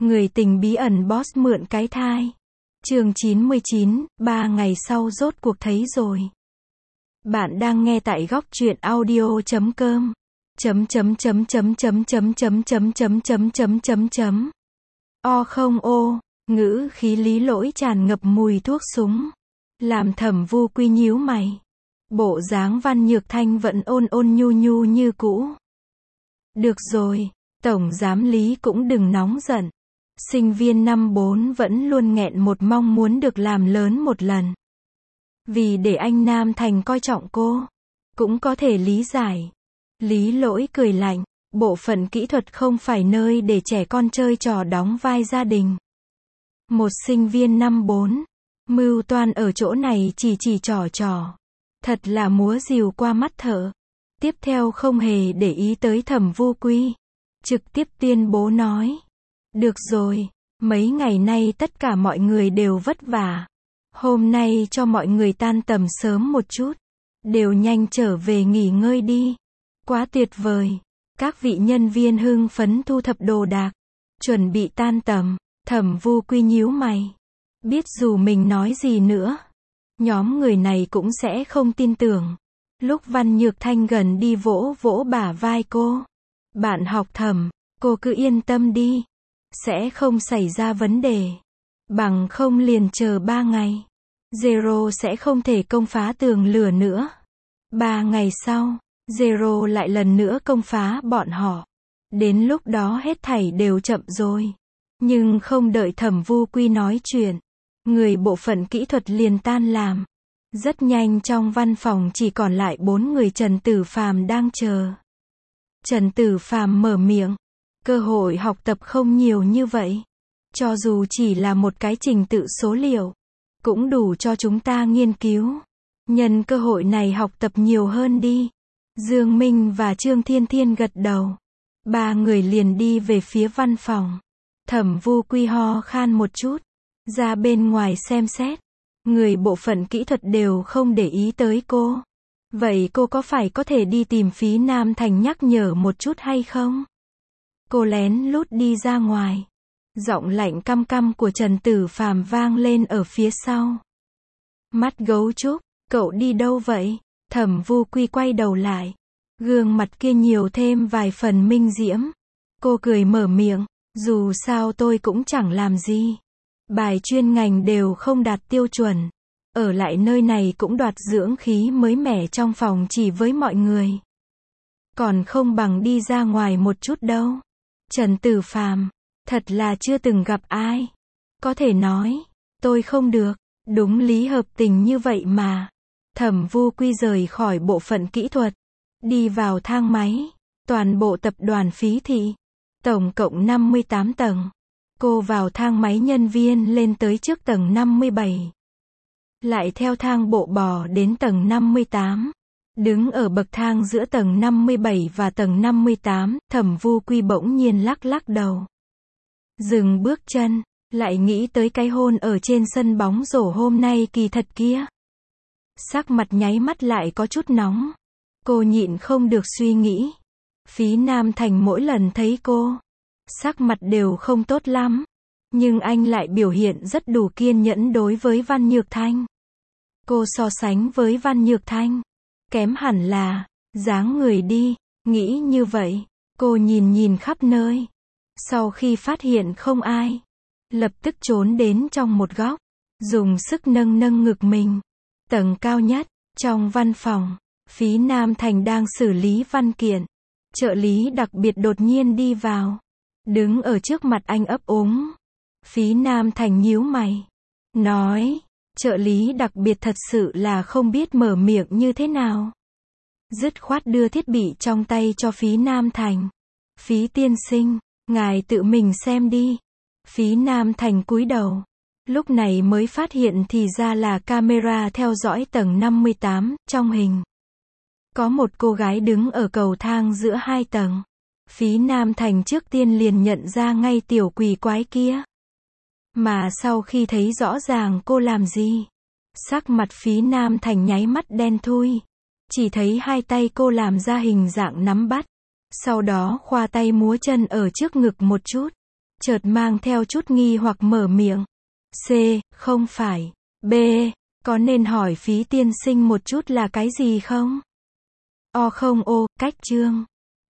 Người tình bí ẩn boss mượn cái thai. Chương 99, 3 ngày sau rốt cuộc thấy rồi. Bạn đang nghe tại góc truyện audio.com. O không ô, ngữ khí Lý Lỗi tràn ngập mùi thuốc súng. Làm Thẩm Vu Quy nhíu mày. Bộ dáng Văn Nhược Thanh vẫn ôn ôn nhu nhu như cũ. Được rồi, Tổng Giám Lý cũng đừng nóng giận. Sinh viên năm 4 vẫn luôn nghẹn một mong muốn được làm lớn một lần. Vì để anh Nam Thành coi trọng cô. Cũng có thể lý giải. Lý Lỗi cười lạnh. Bộ phận kỹ thuật không phải nơi để trẻ con chơi trò đóng vai gia đình. Một sinh viên năm 4. Mưu toan ở chỗ này chỉ trò. Thật là múa rìu qua mắt thợ. Tiếp theo không hề để ý tới Thẩm Vu Quy. Trực tiếp tuyên bố nói. Được rồi, mấy ngày nay tất cả mọi người đều vất vả. Hôm nay cho mọi người tan tầm sớm một chút. Đều nhanh trở về nghỉ ngơi đi. Quá tuyệt vời. Các vị nhân viên hưng phấn thu thập đồ đạc. Chuẩn bị tan tầm. Thẩm Vu Quy nhíu mày. Biết dù mình nói gì nữa. Nhóm người này cũng sẽ không tin tưởng. Lúc Văn Nhược Thanh gần đi vỗ vỗ bả vai cô. Bạn học Thẩm, cô cứ yên tâm đi. Sẽ không xảy ra vấn đề. Bằng không liền chờ 3 ngày. Zero sẽ không thể công phá tường lửa nữa. 3 ngày sau, Zero lại lần nữa công phá bọn họ. Đến lúc đó hết thảy đều chậm rồi. Nhưng không đợi Thẩm Vu Quy nói chuyện. Người bộ phận kỹ thuật liền tan làm. Rất nhanh trong văn phòng chỉ còn lại 4 người. Trần Tử Phàm đang chờ. Trần Tử Phàm mở miệng. Cơ hội học tập không nhiều như vậy. Cho dù chỉ là một cái trình tự số liệu. Cũng đủ cho chúng ta nghiên cứu. Nhân cơ hội này học tập nhiều hơn đi. Dương Minh và Trương Thiên Thiên gật đầu. 3 người liền đi về phía văn phòng. Thẩm Vu Quy ho khan một chút. Ra bên ngoài xem xét. Người bộ phận kỹ thuật đều không để ý tới cô. Vậy cô có phải có thể đi tìm Phí Nam Thành nhắc nhở một chút hay không? Cô lén lút đi ra ngoài. Giọng lạnh căm căm của Trần Tử Phàm vang lên ở phía sau. Mắt gấu trúc, cậu đi đâu vậy? Thẩm Vu Quy quay đầu lại. Gương mặt kia nhiều thêm vài phần minh diễm. Cô cười mở miệng. Dù sao tôi cũng chẳng làm gì. Bài chuyên ngành đều không đạt tiêu chuẩn. Ở lại nơi này cũng đoạt dưỡng khí mới mẻ trong phòng chỉ với mọi người. Còn không bằng đi ra ngoài một chút đâu. Trần Tử Phàm, thật là chưa từng gặp ai. Có thể nói, tôi không được. Đúng lý hợp tình như vậy mà. Thẩm Vu Quy rời khỏi bộ phận kỹ thuật. Đi vào thang máy. Toàn bộ tập đoàn Phí Thị. Tổng cộng 58 tầng. Cô vào thang máy nhân viên lên tới trước tầng 57. Lại theo thang bộ bò đến tầng 58. Đứng ở bậc thang giữa tầng 57 và tầng 58, Thẩm Vu Quy bỗng nhiên lắc lắc đầu. Dừng bước chân, lại nghĩ tới cái hôn ở trên sân bóng rổ hôm nay kỳ thật kia. Sắc mặt nháy mắt lại có chút nóng. Cô nhịn không được suy nghĩ. Phí Nam Thành mỗi lần thấy cô, sắc mặt đều không tốt lắm. Nhưng anh lại biểu hiện rất đủ kiên nhẫn đối với Văn Nhược Thanh. Cô so sánh với Văn Nhược Thanh. Kém hẳn là, dáng người đi, nghĩ như vậy. Cô nhìn khắp nơi. Sau khi phát hiện không ai, lập tức trốn đến trong một góc. Dùng sức nâng ngực mình. Tầng cao nhất, trong văn phòng, Phí Nam Thành đang xử lý văn kiện. Trợ lý đặc biệt đột nhiên đi vào. Đứng ở trước mặt anh ấp úng. Phí Nam Thành nhíu mày. Nói, trợ lý đặc biệt thật sự là không biết mở miệng như thế nào. Dứt khoát đưa thiết bị trong tay cho Phí Nam Thành. Phí tiên sinh, ngài tự mình xem đi. Phí Nam Thành cúi đầu. Lúc này mới phát hiện thì ra là camera theo dõi tầng 58, trong hình. Có một cô gái đứng ở cầu thang giữa 2 tầng. Phí Nam Thành trước tiên liền nhận ra ngay tiểu quỷ quái kia. Mà sau khi thấy rõ ràng cô làm gì, sắc mặt Phí Nam Thành nháy mắt đen thui. Chỉ thấy hai tay cô làm ra hình dạng nắm bắt. Sau đó khoa tay múa chân ở trước ngực một chút. chợt mang theo chút nghi hoặc mở miệng. C, không phải. B, có nên hỏi Phí tiên sinh một chút là cái gì không? O không ô, cách chương.